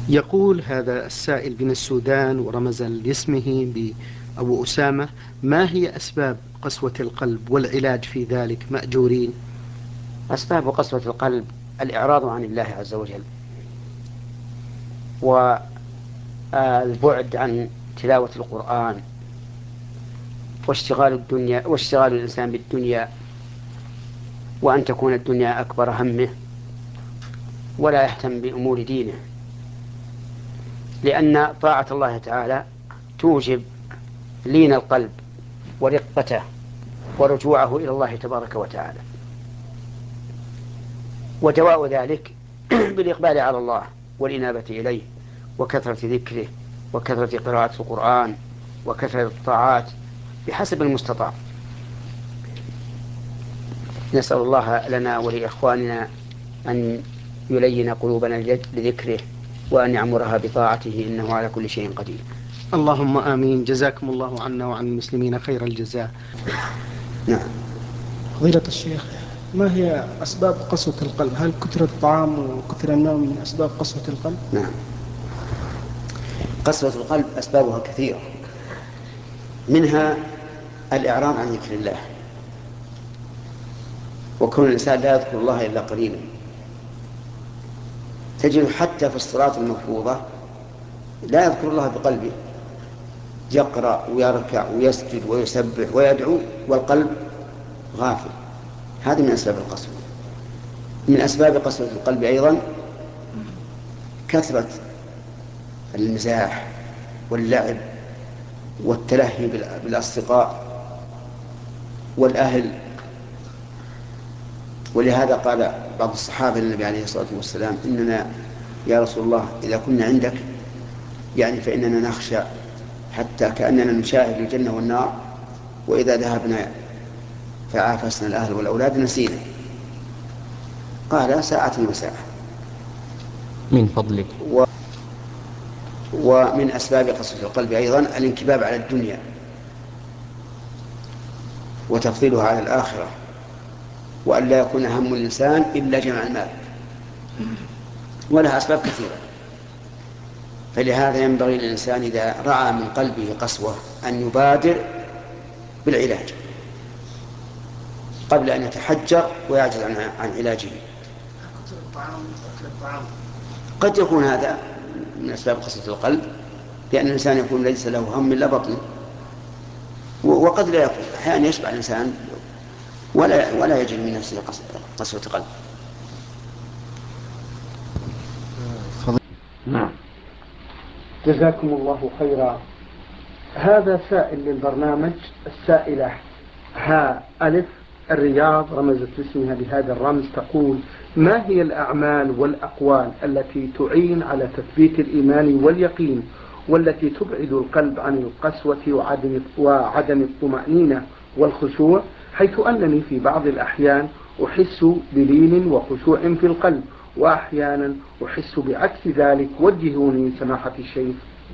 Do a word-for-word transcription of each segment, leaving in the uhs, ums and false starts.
يقول هذا السائل من السودان ورمز لاسمه بأبو أسامة: ما هي أسباب قسوة القلب والعلاج في ذلك مأجورين؟ أسباب قسوة القلب الإعراض عن الله عز وجل، والبعد عن تلاوة القرآن، واشتغال الدنيا واشتغال الإنسان بالدنيا، وأن تكون الدنيا أكبر همه ولا يهتم بأمور دينه، لأن طاعة الله تعالى توجب لين القلب ورقته ورجوعه إلى الله تبارك وتعالى. ودواء ذلك بالإقبال على الله والإنابة إليه وكثرة ذكره وكثرة قراءة القرآن وكثرة الطاعات بحسب المستطاع. نسأل الله لنا ولإخواننا أن يلين قلوبنا لذكره وأن يعمرها بطاعته، إنه على كل شيء قدير. اللهم آمين. جزاكم الله عنا وعن المسلمين خير الجزاء. نعم. فضيلة الشيخ، ما هي أسباب قسوة القلب؟ هل كثرة الطعام وكثرة النوم من أسباب قسوة القلب؟ نعم، قسوة القلب أسبابها كثيرة، منها الإعراض عن ذكر الله، وكون الإنسان لا يذكر الله إلا قليلا. تجد حتى في الصلاة المفروضة لا يذكر الله بقلبه، يقرأ ويركع ويسجد ويسبح ويدعو والقلب غافل. هذه من أسباب القسوة. من أسباب قسوة القلب أيضا كثرة المزاح واللعب والتلهي بالأصدقاء والأهل. ولهذا قال بعض الصحابة للنبي عليه الصلاة والسلام: إننا يا رسول الله إذا كنا عندك يعني فإننا نخشى حتى كأننا نشاهد الجنة والنار، وإذا ذهبنا فعافسنا الأهل والأولاد نسينا. قال: ساعة وساعة. من فضلك. و... ومن أسباب قسوة القلب أيضا الانكباب على الدنيا وتفضيلها على الآخرة، وأن لا يكون هم الإنسان إلا جمع المال، ولها أسباب كثيرة. فلهذا ينبغي للإنسان إذا رأى من قلبه قسوة أن يبادر بالعلاج قبل أن يتحجر ويعجز عن, عن علاجه. قد يكون هذا من أسباب قسوة القلب، لأن الإنسان يكون ليس له هم إلا بطنه، وقد لا يكون. أحيانا يشبع الإنسان ولا ولا يجد من نفسه قسوة قلب. نعم. جزاكم الله خيرا. هذا سائل للبرنامج، السائلة ها ألف الرياض رمزت اسمها بهذا الرمز، تقول: ما هي الأعمال والأقوال التي تعين على تثبيت الإيمان واليقين والتي تبعد القلب عن القسوة وعدم وعدم الطمأنينة والخشوع، حيث أنني في بعض الأحيان أحس بلين وخشوع في القلب، وأحيانا أحس بعكس ذلك؟ وجهوني سماحة الشيخ.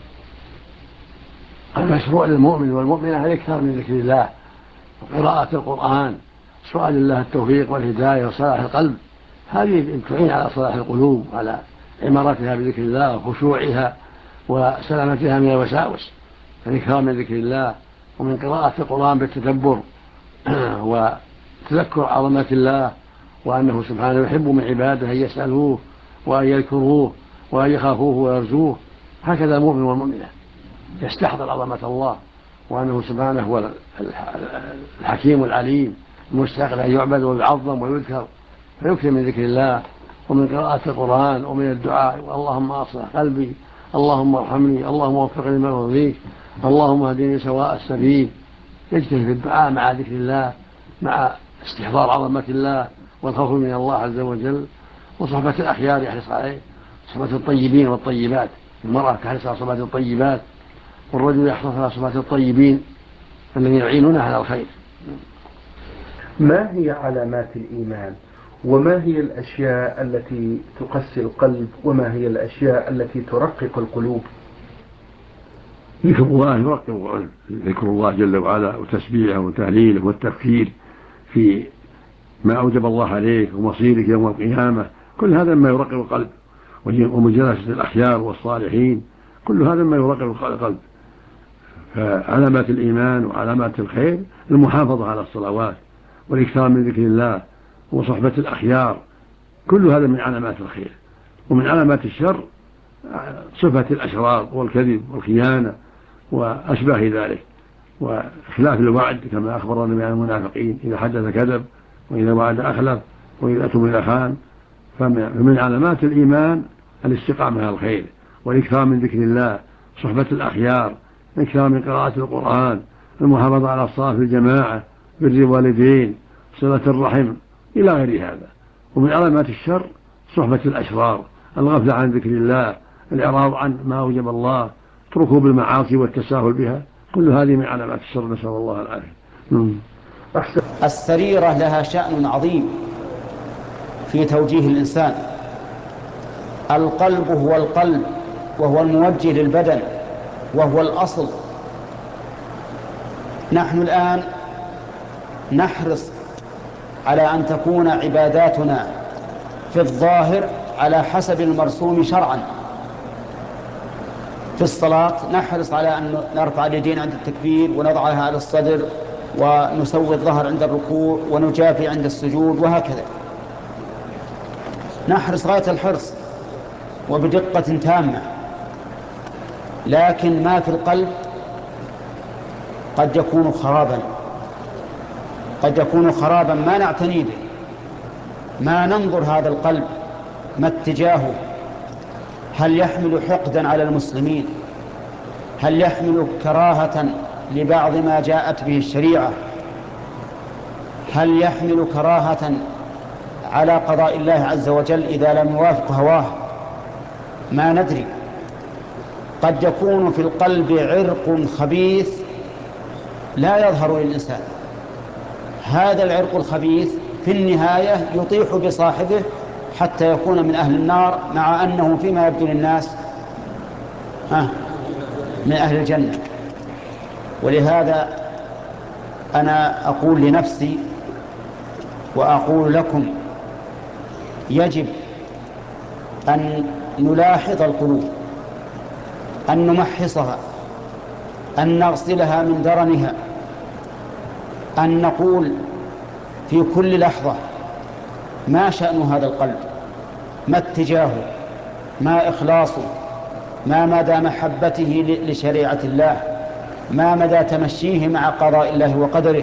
المشروع للمؤمن والمؤمنة الإكثار من ذكر الله وقراءة القرآن، سؤال الله التوفيق والهداية وصلاح القلب. هذه تعين على صلاح القلوب وعلى عمارتها بذكر الله وخشوعها وسلامتها من الوساوس. الإكثار من ذكر الله ومن قراءة القرآن بالتدبر وتذكر عظمة الله، وأنه سبحانه يحب من عباده أن يسألوه وأن يذكروه وأن يخافوه ويرجوه. هكذا المؤمن والمؤمنة يستحضر عظمة الله، وأنه سبحانه هو الحكيم العليم المستحق أن يعبد ويعظم ويذكر، فيكثر من ذكر الله ومن قراءة القرآن ومن الدعاء: اللهم أصلح قلبي، اللهم ارحمني، اللهم وفقني لما يرضيك، اللهم اهدني سواء السبيل. يجتهد في الدعاء مع ذكر الله، مع استحضار عظمة الله والخوف من الله عز وجل، وصحبة الأخيار يحرص عليه، صحبة الطيبين والطيبات. المرأة تحرص على صحبة الطيبات، والرجل يحرص على صحبة الطيبين الذين يعينونه على الخير. ما هي علامات الإيمان؟ وما هي الأشياء التي تقسي القلب؟ وما هي الأشياء التي ترقق القلوب؟ ذكر الله يرقق القلب، ذكر الله جل وعلا وتسبيحه وتهليله والتفكير في ما أوجب الله عليك ومصيرك يوم القيامة، كل هذا ما يرقق القلب. ومجالسة الأخيار والصالحين، كل هذا ما يرقق القلب. فعلامات الإيمان وعلامات الخير المحافظة على الصلوات والإكثار من ذكر الله وصحبة الأخيار، كل هذا من علامات الخير. ومن علامات الشر صفة الأشرار والكذب والخيانة وأشباه ذلك، وخلاف الوعد كما أخبر النبي عن المنافقين: إذا حدث كذب وإذا وعد أخلف وإذا أؤتمن خان. فمن علامات الإيمان الاستقامة على الخير والإكثار من ذكر الله، صحبة الأخيار، الإكثار من قراءة القرآن، المحافظة على الصلاة في الجماعة، بر الوالدين، صلة الرحم، إلى غير هذا. ومن علامات الشر صحبة الأشرار، الغفلة عن ذكر الله، الإعراض عن ما أوجب الله، ركوب المعاصي والتساهل بها، كل هذه من علامات الشر، نسأل الله العافية. السريرة لها شأن عظيم في توجيه الإنسان. القلب هو القلب، وهو الموجه للبدن، وهو الأصل. نحن الآن نحرص على أن تكون عباداتنا في الظاهر على حسب المرسوم شرعا. في الصلاة نحرص على أن نرفع اليدين عند التكبير ونضعها على الصدر، ونسوي الظهر عند الركوع، ونجافي عند السجود، وهكذا نحرص غاية الحرص وبدقة تامة. لكن ما في القلب قد يكون خرابا، قد يكون خرابا ما نعتني به، ما ننظر هذا القلب ما اتجاهه. هل يحمل حقدا على المسلمين؟ هل يحمل كراهة لبعض ما جاءت به الشريعة؟ هل يحمل كراهة على قضاء الله عز وجل إذا لم يوافق هواه؟ ما ندري. قد يكون في القلب عرق خبيث لا يظهر للإنسان. هذا العرق الخبيث في النهاية يطيح بصاحبه حتى يكون من أهل النار، مع أنه فيما يبدو للناس من أهل الجنة. ولهذا أنا أقول لنفسي وأقول لكم: يجب أن نلاحظ القلوب، أن نمحصها، أن نغسلها من درنها، أن نقول في كل لحظة: ما شأن هذا القلب؟ ما اتجاهه؟ ما إخلاصه؟ ما مدى محبته لشريعة الله؟ ما مدى تمشيه مع قضاء الله وقدره؟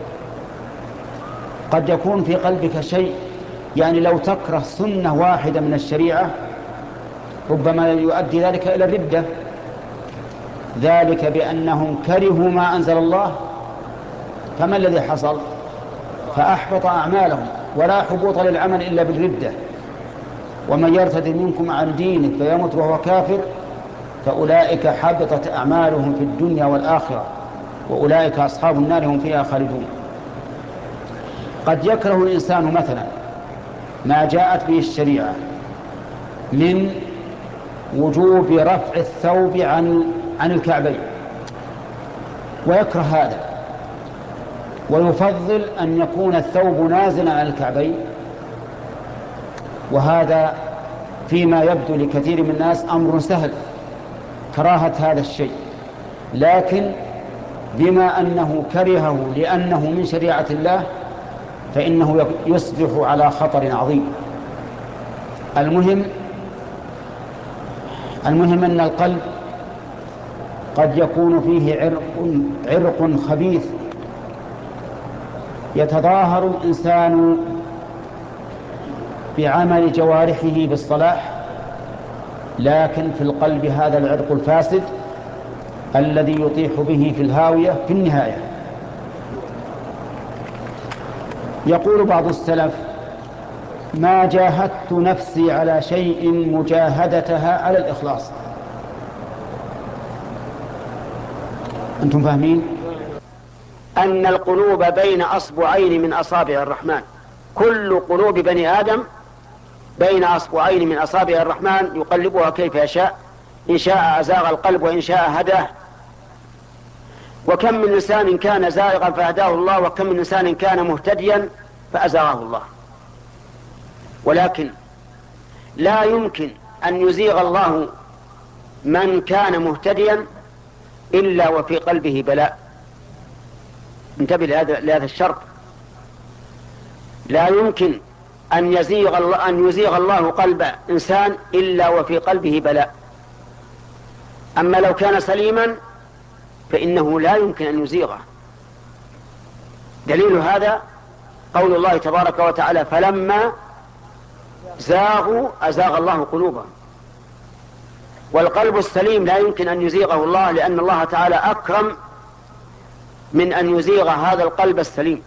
قد يكون في قلبك شيء، يعني لو تكره سنة واحدة من الشريعة ربما يؤدي ذلك إلى الردة، ذلك بأنهم كرهوا ما أنزل الله. فما الذي حصل؟ فأحبط أعمالهم، ولا حبوط للعمل إلا بالردة. ومن يرتد منكم عن دينه فيمت وهو كافر فأولئك حبطت أعمالهم في الدنيا والآخرة وأولئك أصحاب النار هم فيها خالدون. قد يكره الإنسان مثلا ما جاءت به الشريعة من وجوب رفع الثوب عن عن الكعبين، ويكره هذا، ويفضل أن يكون الثوب نازلا عن الكعبين. وهذا فيما يبدو لكثير من الناس أمر سهل، كراهة هذا الشيء، لكن بما أنه كرهه لأنه من شريعة الله فإنه يصبح على خطر عظيم. المهم المهم أن القلب قد يكون فيه عرق, عرق خبيث يتظاهر الإنسان بعمل جوارحه بالصلاح، لكن في القلب هذا العرق الفاسد الذي يطيح به في الهاوية في النهاية. يقول بعض السلف: ما جاهدت نفسي على شيء مجاهدتها على الإخلاص. أنتم فاهمين؟ أن القلوب بين أصبعين من أصابع الرحمن، كل قلوب بني آدم بين أصبعين من أصابع الرحمن يقلبها كيف يشاء، إن شاء أزاغ القلب وإن شاء هداه. وكم من إنسان كان زائغا فهداه الله، وكم من إنسان كان مهتديا فأزاغه الله. ولكن لا يمكن أن يزيغ الله من كان مهتديا إلا وفي قلبه بلاء. انتبه لهذا الشرط، لا يمكن أن يزيغ الله أن يزيغ الله قلب إنسان إلا وفي قلبه بلاء. أما لو كان سليما فإنه لا يمكن أن يزيغه. دليل هذا قول الله تبارك وتعالى: فلما زاغوا أزاغ الله قلوبهم. والقلب السليم لا يمكن أن يزيغه الله، لأن الله تعالى أكرم من أن يزيغ هذا القلب السليم.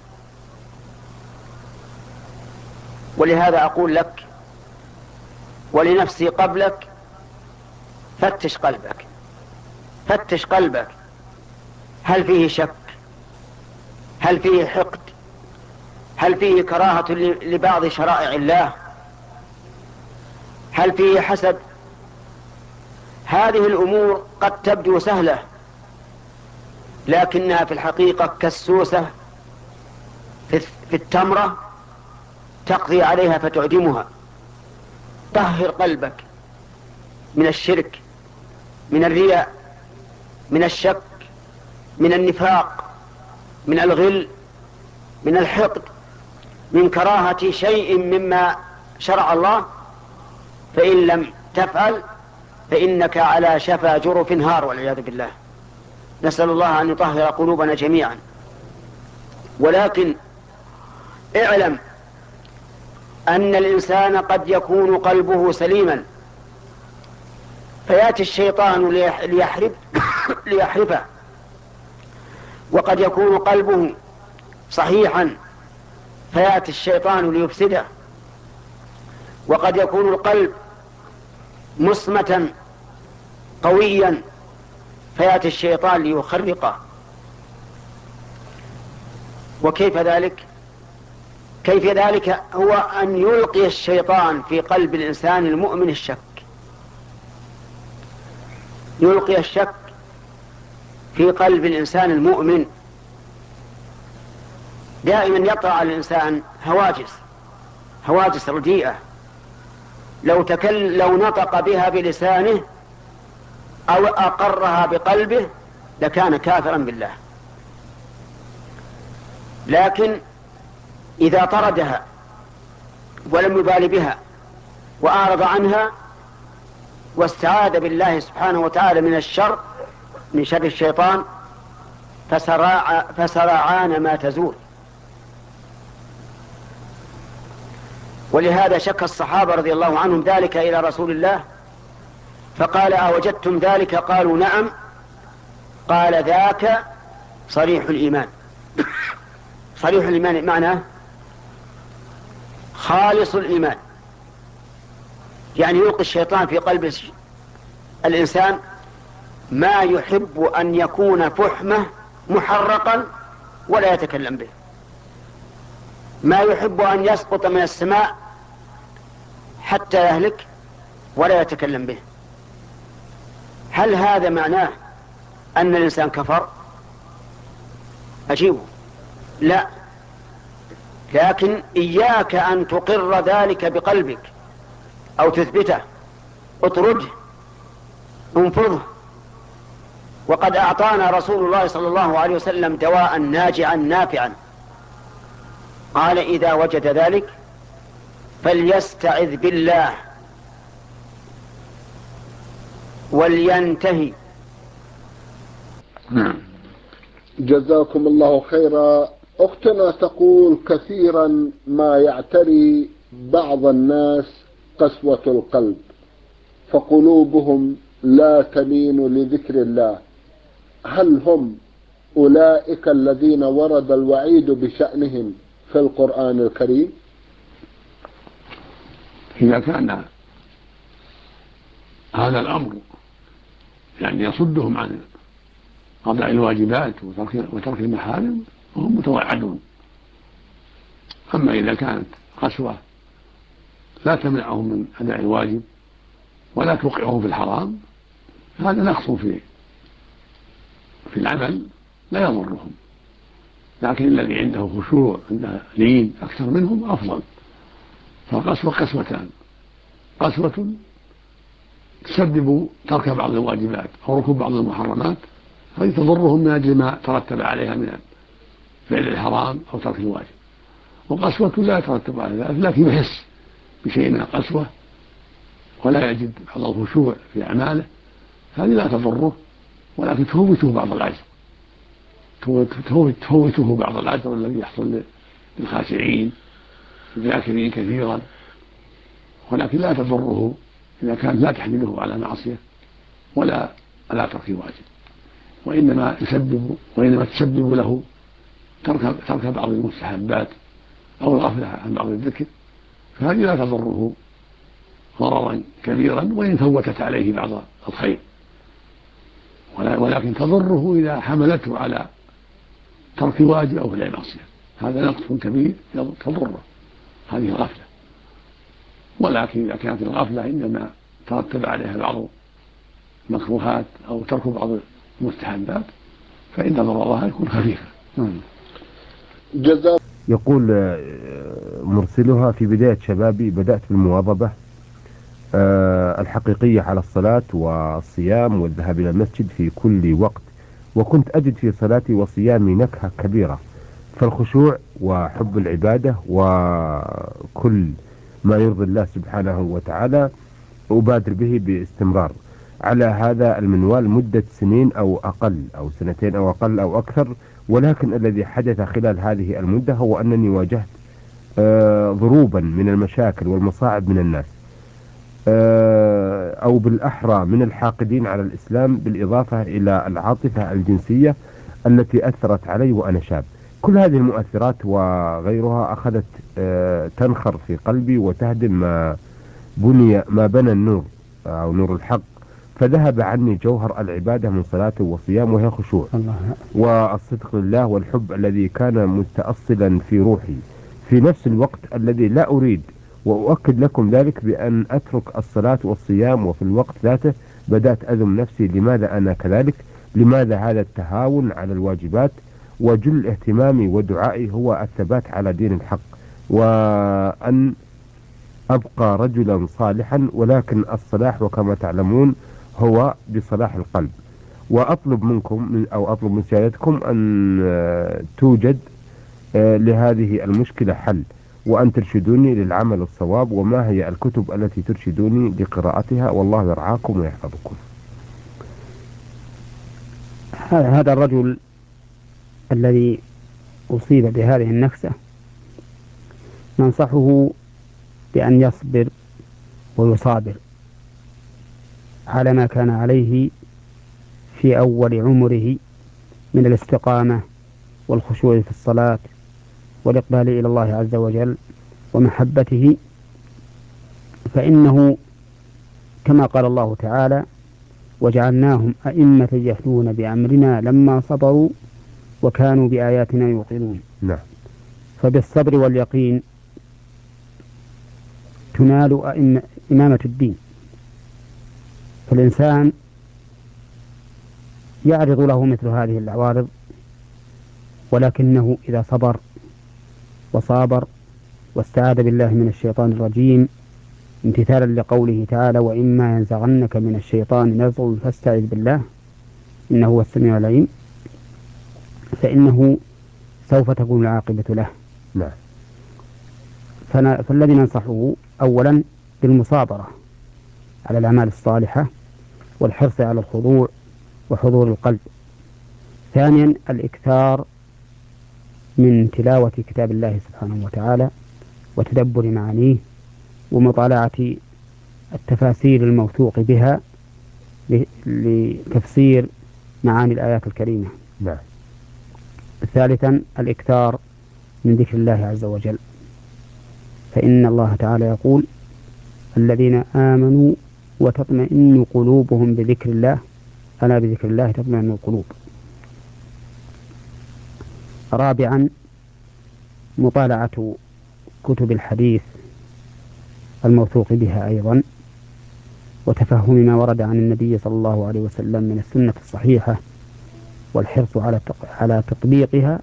ولهذا أقول لك ولنفسي قبلك: فتش قلبك، فتش قلبك، هل فيه شك؟ هل فيه حقد؟ هل فيه كراهة لبعض شرائع الله؟ هل فيه حسد؟ هذه الأمور قد تبدو سهلة، لكنها في الحقيقة كالسوسة في التمرة تقضي عليها فتعدمها. طهر قلبك من الشرك، من الرياء، من الشك، من النفاق، من الغل، من الحقد، من كراهة شيء مما شرع الله. فإن لم تفعل فإنك على شفا جرف هار والعياذ بالله. نسأل الله أن يطهر قلوبنا جميعا. ولكن اعلم أن الإنسان قد يكون قلبه سليما فيأتي الشيطان ليحرف ليحرفه، وقد يكون قلبه صحيحا فيأتي الشيطان ليفسده، وقد يكون القلب مصمتا قويا فيأتي الشيطان ليخرقه. وكيف ذلك؟ كيف ذلك؟ هو أن يلقي الشيطان في قلب الإنسان المؤمن الشك، يلقي الشك في قلب الإنسان المؤمن. دائما يطرأ على الإنسان هواجس هواجس رديئة، لو تكل لو نطق بها بلسانه أو أقرها بقلبه لكان كافرا بالله. لكن إذا طردها ولم يبال بها وأعرض عنها واستعاذ بالله سبحانه وتعالى من الشر، من شر الشيطان، فسراع فسرعان ما تزول. ولهذا شك الصحابة رضي الله عنهم ذلك إلى رسول الله فقال: أوجدتم ذلك؟ قالوا: نعم. قال: ذاك صريح الإيمان. صريح الإيمان معناه خالص الإيمان، يعني يلقي الشيطان في قلب الإنسان ما يحب أن يكون فحمه محرقا ولا يتكلم به، ما يحب أن يسقط من السماء حتى يهلك ولا يتكلم به. هل هذا معناه أن الإنسان كفر؟ أجيبه: لا، لكن إياك أن تقر ذلك بقلبك أو تثبته، اطرده، انفضه. وقد أعطانا رسول الله صلى الله عليه وسلم دواء ناجعا نافعا، قال: إذا وجد ذلك فليستعذ بالله ولينتهي. نعم. جزاكم الله خيرا. أختنا تقول: كثيرا ما يعتري بعض الناس قسوة القلب، فقلوبهم لا تلين لذكر الله، هل هم أولئك الذين ورد الوعيد بشأنهم في القرآن الكريم؟ إذا كان هذا الأمر يعني يصدهم عن قضاء الواجبات وترك المحارم وهم متوعدون. أما إذا كانت قسوة لا تمنعهم من أداء الواجب ولا توقعهم في الحرام، هذا نقص في في العمل لا يضرهم. لكن الذي عنده خشوع، عنده لين أكثر منهم أفضل. فالقسوة قسوتان: قسوة تسبب ترك بعض الواجبات أو ركوب بعض المحرمات فهي تضرهم من أجل ما ترتب عليها من فعل الحرام أو ترك الواجب. وقسوة لا يترتب على ذلك لكن يحس بشيء من القسوة ولا يجد بعض الخشوع في أعماله، هذه لا تضره ولكن تفوته بعض العجر تفوته بعض العجر الذي يحصل للخاشعين الذاكرين كثيرا، ولكن لا تضره إذا كانت لا تحمله على معصية ولا على ترك واجب، وإنما يسبب وإنما تسبب له ترك ترك بعض المستحبات أو الغفلة عن بعض الذكر، فهذه لا تضره ضررا كبيرا وإن فوتت عليه بعض الخير، ولكن تضره إذا حملته على ترك واجب أو فعل معصية، هذا نقص كبير تضره هذه الغفلة. ولكن إذا كانت الغفلة إنما ترتب عليها بعض المكروهات أو ترك بعض المستحبات فإن ضررها يكون خفيفا. جزاك. يقول مرسلها: في بداية شبابي بدأت بالمواظبة الحقيقية على الصلاة والصيام والذهاب إلى المسجد في كل وقت، وكنت أجد في صلاتي وصيامي نكهة كبيرة، فالخشوع وحب العبادة وكل ما يرضي الله سبحانه وتعالى أبادر به باستمرار على هذا المنوال مدة سنين أو أقل أو سنتين أو أقل أو أكثر، ولكن الذي حدث خلال هذه المدة هو أنني واجهت آه ضروبا من المشاكل والمصاعب من الناس، آه أو بالأحرى من الحاقدين على الإسلام، بالإضافة إلى العاطفة الجنسية التي أثرت علي وأنا شاب. كل هذه المؤثرات وغيرها أخذت آه تنخر في قلبي وتهدم ما بني ما بنى النور أو نور الحق، فذهب عني جوهر العبادة من صلاة وصيام وهي خشوع والصدق لله والحب الذي كان متأصلا في روحي في نفس الوقت الذي لا أريد، وأؤكد لكم ذلك بأن أترك الصلاة والصيام، وفي الوقت ذاته بدأت أذم نفسي لماذا أنا كذلك، لماذا هذا التهاون على الواجبات، وجل اهتمامي ودعائي هو الثبات على دين الحق وأن أبقى رجلا صالحا، ولكن الصلاح وكما تعلمون هو بصلاح القلب. وأطلب منكم أو أطلب من سيادتكم أن توجد لهذه المشكلة حل، وأن ترشدوني للعمل الصواب، وما هي الكتب التي ترشدوني لقراءتها، والله يرعاكم ويحفظكم. هذا الرجل الذي أصيب بهذه النكسة ننصحه بأن يصبر ويصابر على ما كان عليه في أول عمره من الاستقامة والخشوع في الصلاة والإقبال إلى الله عز وجل ومحبته، فإنه كما قال الله تعالى: وجعلناهم أئمة يهدون بأمرنا لما صبروا وكانوا بآياتنا يوقنون. نعم. فبالصبر واليقين تنال إمامة الدين، فالإنسان يعرض له مثل هذه العوارض، ولكنه إذا صبر وصابر واستعاذ بالله من الشيطان الرجيم امتثالا لقوله تعالى: وإما ينزغنك من الشيطان نزغ فاستعذ بالله إنه هو السميع العليم، فإنه سوف تكون العاقبة له. نعم. فالذي ننصحه أولا بالمصابرة على الأعمال الصالحة والحرص على الخضوع وحضور القلب. ثانيا الإكثار من تلاوة كتاب الله سبحانه وتعالى وتدبر معانيه ومطالعة التفاسير الموثوق بها لتفسير معاني الآيات الكريمة. نعم. ثالثا الإكثار من ذكر الله عز وجل، فإن الله تعالى يقول: الذين آمنوا وتطمئن قلوبهم بذكر الله ألا بذكر الله تطمئن القلوب. رابعا مطالعة كتب الحديث الموثوق بها أيضا، وتفهم ما ورد عن النبي صلى الله عليه وسلم من السنة الصحيحة، والحرص على على تطبيقها.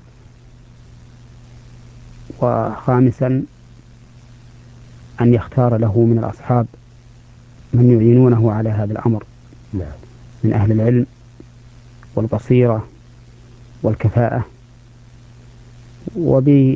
وخامسا أن يختار له من الأصحاب من يعينونه على هذا الأمر نعم. من أهل العلم والبصيرة والكفاءة، وبفعل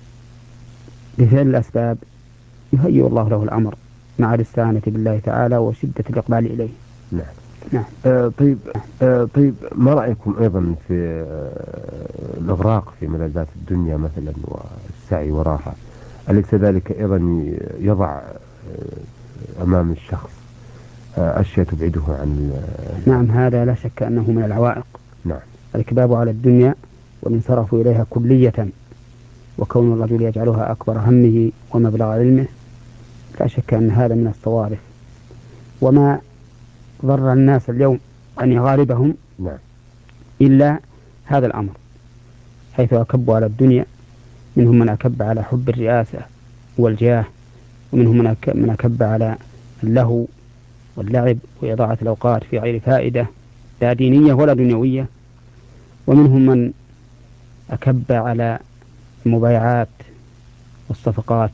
الأسباب يهيئ الله له الأمر مع الاستعانة بالله تعالى وشدة الإقبال إليه. نعم. نعم. آه طيب آه طيب ما رأيكم أيضا في آه الإغراق في ملذات الدنيا مثلا والسعي وراها؟ أليس ذلك أيضا يضع آه أمام الشخص آه أشياء تبعده عن آه نعم، هذا لا شك أنه من العوائق. نعم. الإكباب على الدنيا والانصراف إليها كلية، وكون الرجل يجعلها أكبر همه ومبلغ علمه، لا شك أن هذا من الصوارف. وما ضر الناس اليوم أن غالبهم نعم. إلا هذا الأمر، حيث أكبوا على الدنيا. منهم من أكب على حب الرئاسة والجاه، ومنهم من أكب على اللهو واللعب وإضاعة الأوقات في غير فائدة لا دينية ولا دنيوية، ومنهم من أكب على المبايعات والصفقات،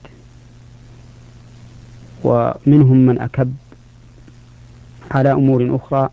ومنهم من أكب على أمور أخرى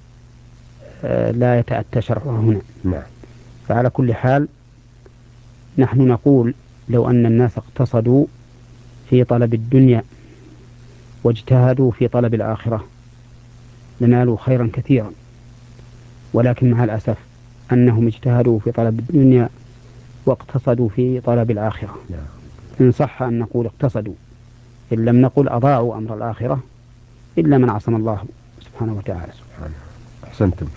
لا يتأتى شرعها هنا. نعم. فعلى كل حال نحن نقول لو أن الناس اقتصدوا في طلب الدنيا واجتهدوا في طلب الآخرة لنالوا خيرا كثيرا، ولكن مع الأسف أنهم اجتهدوا في طلب الدنيا واقتصدوا في طلب الآخرة. نعم. إن صح أن نقول اقتصدوا، إن لم نقل أضاعوا أمر الآخرة، إلا من عصم الله سبحانه وتعالى. سبحانه. أحسنتم.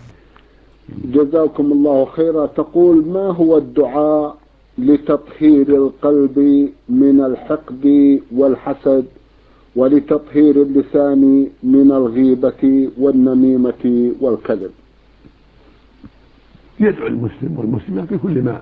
جزاكم الله خيرا. تقول: ما هو الدعاء لتطهير القلب من الحقد والحسد، ولتطهير اللسان من الغيبة والنميمة والكذب؟ يدعو المسلم والمسلمة بكل ما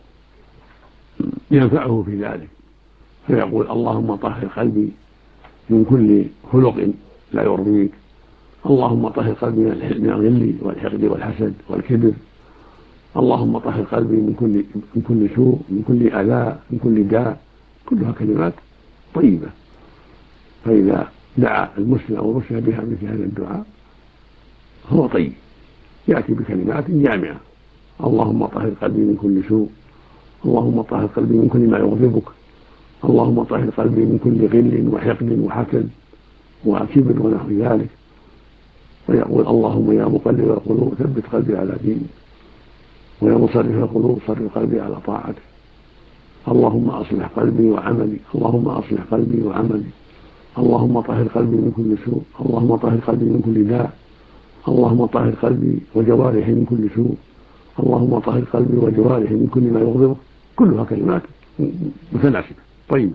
ينفعه في ذلك، فيقول: اللهم طهر قلبي من كل خلق لا يرضيك، اللهم طهر قلبي من الغل والحقد والحسد والكبر، اللهم طهر قلبي من كل من كل سوء، من كل أذى، من كل داء. كلها كلمات طيبة، فإذا دعا المسلم أو المسلمة بها مثل هذا الدعاء هو طيب، يأتي بكلمات جامعة: اللهم طهر قلبي من كل سوء، اللهم طهر قلبي من كل ما يغضبك، اللهم طهر قلبي من كل غل وحقد وحسد وكبر ونحو ذلك. ويقول: اللهم يا مقلب القلوب ثبت قلبي على دينك، ويا مصرف القلوب صرف قلبي على طاعتك، اللهم أصلح قلبي وعملي، اللهم أصلح قلبي وعملي، اللهم طهر قلبي من كل سوء، اللهم طهر قلبي من كل داء، اللهم طهر قلبي وجوارحي من كل سوء، اللهم طهر قلبي وجوارحي من كل ما يغضبك. كلها كلمات متناسبة طيب.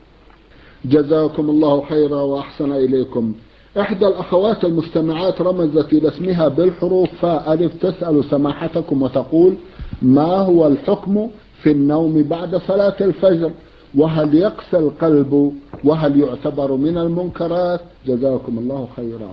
جزاكم الله خيرا وأحسن إليكم. إحدى الأخوات المستمعات رمزت إلى اسمها بالحروف فاء ألف، تسأل سماحتكم وتقول: ما هو الحكم في النوم بعد صلاة الفجر؟ وهل يقسى القلب؟ وهل يعتبر من المنكرات؟ جزاكم الله خيرا.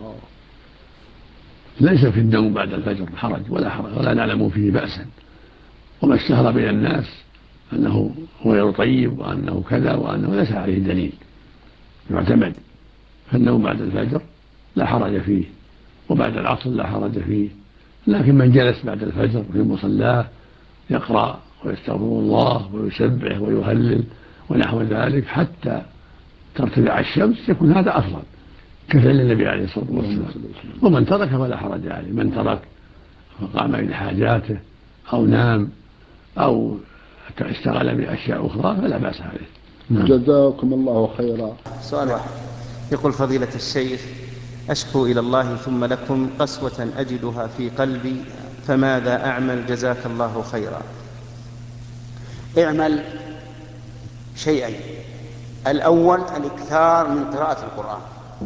ليس في النوم بعد الفجر حرج ولا حرج ولا نعلم فيه بأسا، وما اشتهر بين الناس أنه غير طيب وأنه كذا وأنه ليس عليه دليل يعتمد. فالنوم بعد الفجر لا حرج فيه، وبعد العصر لا حرج فيه، لكن من جلس بعد الفجر في مصلاه يقرأ ويستغفر الله ويسبح ويهلل ونحو ذلك حتى ترتفع الشمس يكون هذا أفضل، كفعل النبي عليه الصلاة والسلام. ومن ترك فلا حرج عليه، من ترك فقام إلى حاجاته أو نام أو اشتغل بأشياء أخرى فلا بأس عليه. نعم. جزاكم الله خيرا. سؤال واحد. يقول فضيلة الشيخ: أشكو إلى الله ثم لكم قسوة أجدها في قلبي، فماذا أعمل جزاك الله خيرا؟ اعمل شيئين: الأول الإكثار من قراءة القرآن،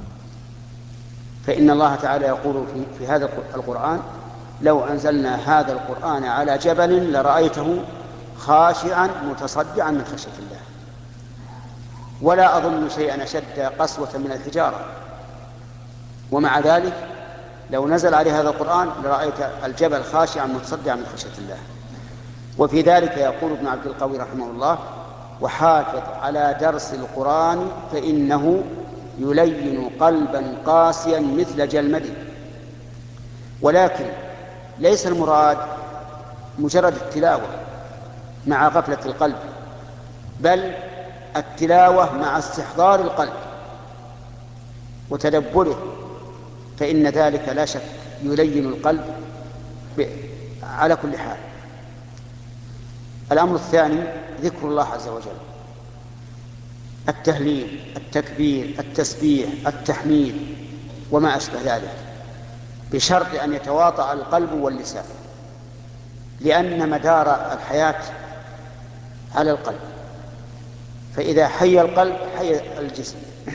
فإن الله تعالى يقول في, في هذا القرآن: لو أنزلنا هذا القرآن على جبل لرأيته خاشعا متصدعا من خشية الله. ولا أظن شيئا أشد قسوة من الحجارة، ومع ذلك لو نزل عليه هذا القرآن لرأيت الجبل خاشعا متصدعا من خشية الله. وفي ذلك يقول ابن عبد القوي رحمه الله: وحافظ على درس القرآن فإنه يلين قلبا قاسيا مثل جلمد. ولكن ليس المراد مجرد التلاوة مع غفلة القلب، بل التلاوة مع استحضار القلب وتدبره، فإن ذلك لا شك يلين القلب على كل حال. الأمر الثاني ذكر الله عز وجل، التهليل، التكبير، التسبيح، التحميد وما أشبه ذلك، بشرط أن يتواطأ القلب واللسان، لأن مدار الحياة على القلب، فإذا حي القلب حي الجسم.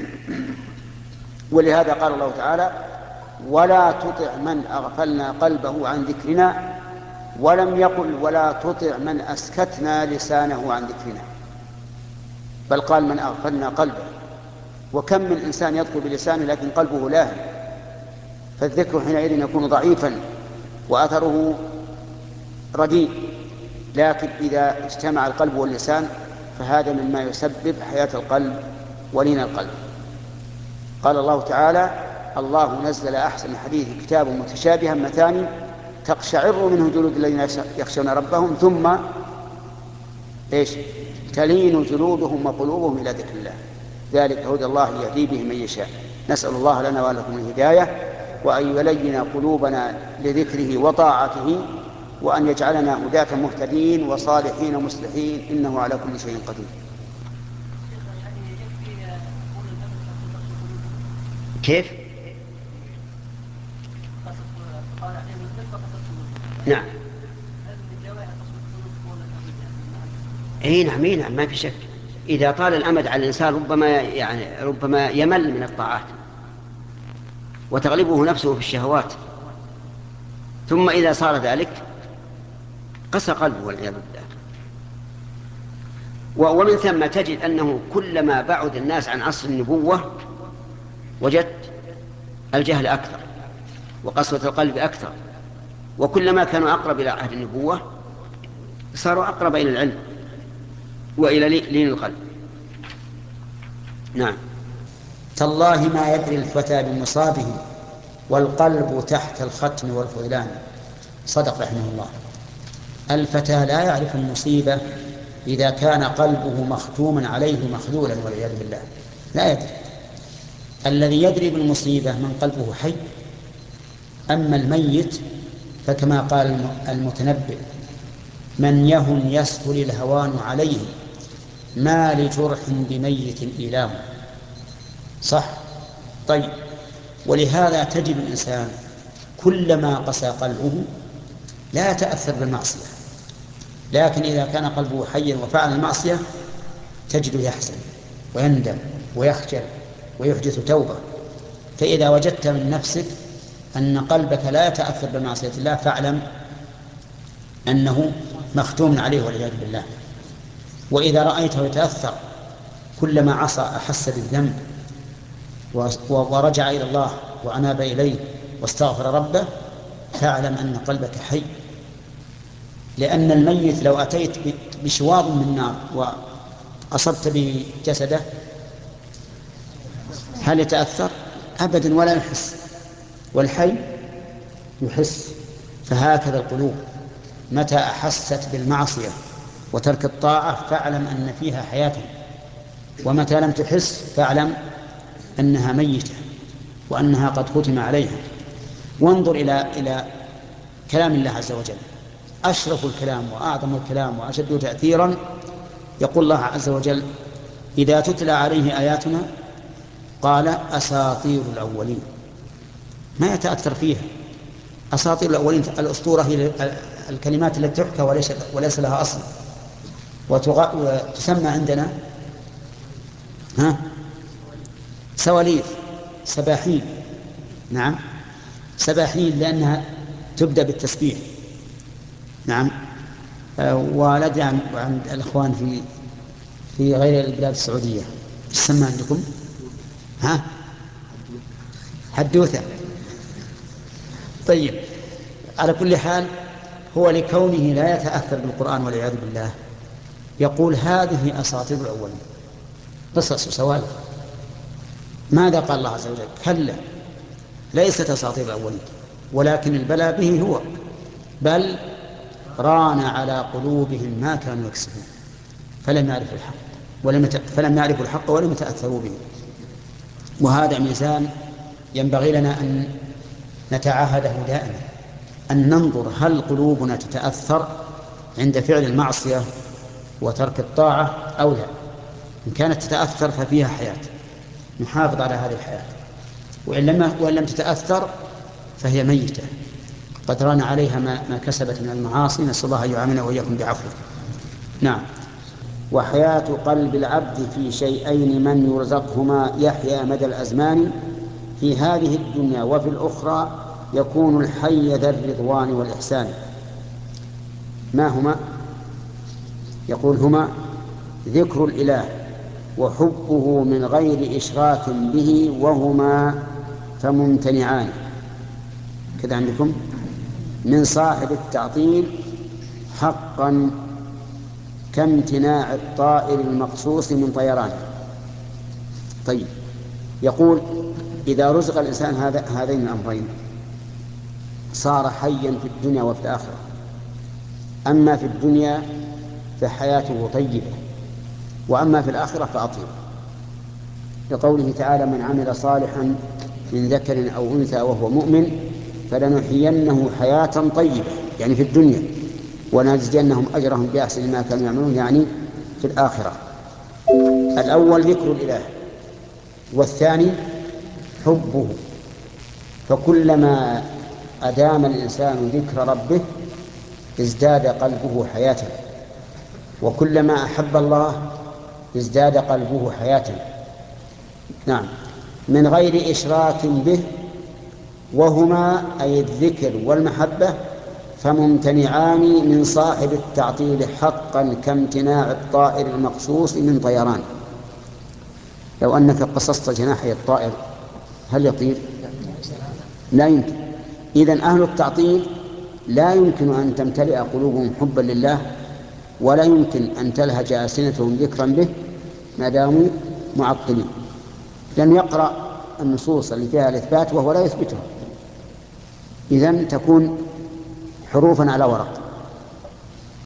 ولهذا قال الله تعالى: ولا تطع من أغفلنا قلبه عن ذكرنا، ولم يقل ولا تطع من أسكتنا لسانه عن ذكرنا، بل قال من أغفلنا قلبه. وكم من إنسان يذكر بلسانه لكن قلبه لاهي، فالذكر حينئذ يكون ضعيفا وأثره رديء. لكن إذا اجتمع القلب واللسان فهذا مما يسبب حياة القلب ولين القلب. قال الله تعالى: الله نزل أحسن الحديث كتاب متشابها مثاني تقشعر منه جلود الذين يخشون ربهم ثم إيش تلين جلودهم وقلوبهم إلى ذكر الله، ذلك هدى الله يهدي به من يشاء. نسأل الله لنا ولكم الهداية، وأن يلين قلوبنا لذكره وطاعته، وأن يجعلنا هداة مهتدين وصالحين مصلحين، إنه على كل شيء قدير. كيف؟ نعم. اي نعم اي نعم ما في شك. إذا طال الأمد على الإنسان ربما يعني ربما يمل من الطاعات وتغلبه نفسه في الشهوات، ثم إذا صار ذلك قسى قلبه والعياذ بالله. ومن ثم تجد أنه كلما بعد الناس عن عصر النبوة وجدت الجهل أكثر وقسوة القلب أكثر، وكلما كانوا أقرب إلى عهد النبوة صاروا أقرب إلى العلم وإلى لين القلب. نعم. تالله ما يدري الفتى بمصابه والقلب تحت الختم والخذلان. صدق رحمه الله. الفتى لا يعرف المصيبة إذا كان قلبه مختوما عليه مخذولا والعياذ بالله، لا يدري. الذي يدري بالمصيبة من قلبه حي. أما الميت فكما قال المتنبئ: من يهن يسهل الهوان عليه ما لجرح بميت إيلام. صح. طيب، ولهذا تجد الإنسان كلما قسى قلبه لا يتأثر بالمعصية، لكن إذا كان قلبه حيا وفعل المعصية تجده يحزن ويندم ويخجل ويحدث توبة. فإذا وجدت من نفسك أن قلبك لا يتأثر بمعصية الله فاعلم أنه مختوم عليه والعياذ بالله. وإذا رأيته يتأثر كلما عصى أحس بالذنب ورجع إلى الله وأناب إليه واستغفر ربه فاعلم أن قلبك حي. لأن الميت لو أتيت بشواظ من نار وأصبت بجسده هل يتأثر؟ أبدا ولا يحس. والحي يحس. فهكذا القلوب متى أحست بالمعصية وترك الطاعة فاعلم أن فيها حياة، ومتى لم تحس فاعلم أنها ميتة وأنها قد ختم عليها. وانظر إلى إلى كلام الله عز وجل، أشرف الكلام وأعظم الكلام وأشد تأثيرا. يقول الله عز وجل: إذا تتلى عليه آياتنا قال أساطير الأولين. ما يتأثر فيها. أساطير الأولين الأسطورة هي الكلمات التي تحكى وليس, وليس لها أصل، وتسمى عندنا ها سواليف، سباحين. نعم، سباحين لأنها تبدأ بالتسبيح. نعم. ولدي عند الأخوان في في غير البلاد السعودية تسمى عندكم ها حدوثة. طيب، على كل حال هو لكونه لا يتأثر بالقرآن والعياذ بالله يقول هذه أساطير الأولين، قصص وسوالف. ماذا قال الله عز وجل؟ كلا ليست أساطير الأولين ولكن البلاء به هو، بل ران على قلوبهم ما كانوا يكسبون فلم يعرفوا الحق ولم فلم يعرفوا الحق ولم يتأثروا به. وهذا ميزان ينبغي لنا أن نتعاهده دائما، أن ننظر هل قلوبنا تتأثر عند فعل المعصية وترك الطاعة أو لا. إن كانت تتأثر ففيها حياة نحافظ على هذه الحياة، وإن لم, وإن لم تتأثر فهي ميتة قد ران عليها ما, ما كسبت من المعاصي. نسأل الله أن يعاملنا وإياكم بعفوه. نعم. وحياة قلب العبد في شيئين من يرزقهما يحيا مدى الأزمان، في هذه الدنيا وفي الأخرى يكون الحي ذا الرضوان والإحسان. ما هما؟ يقول هما ذكر الإله وحبه من غير إشراك به، وهما فممتنعان كذا عندكم من صاحب التعطيل حقا كامتناع الطائر المقصوص من طيران. طيب، يقول إذا رزق الإنسان هذا هذين الأمرين صار حيا في الدنيا وفي الآخرة. أما في الدنيا فحياته طيبة، وأما في الآخرة فأطيب، لقوله تعالى من عمل صالحا من ذكر أو أنثى وهو مؤمن فلنحيينه حياة طيبة، يعني في الدنيا، ونجزينهم أجرهم بأحسن ما كانوا يعملون، يعني في الآخرة. الأول ذكر الإله، والثاني حبه. فكلما أدام الإنسان ذكر ربه ازداد قلبه حياة، وكلما أحب الله ازداد قلبه حياة. نعم. من غير إشراك به، وهما أي الذكر والمحبة فممتنعان من صاحب التعطيل حقا كامتناع الطائر المقصوص من طيران. لو أنك قصصت جناحي الطائر هل يطير؟ لا يمكن. إذن أهل التعطيل لا يمكن أن تمتلئ قلوبهم حبا لله، ولا يمكن أن تلهج ألسنتهم ذكرا به ما داموا معطلين. لن يقرأ النصوص اللي فيها الإثبات وهو لا يثبتها، إذن تكون حروفا على ورق.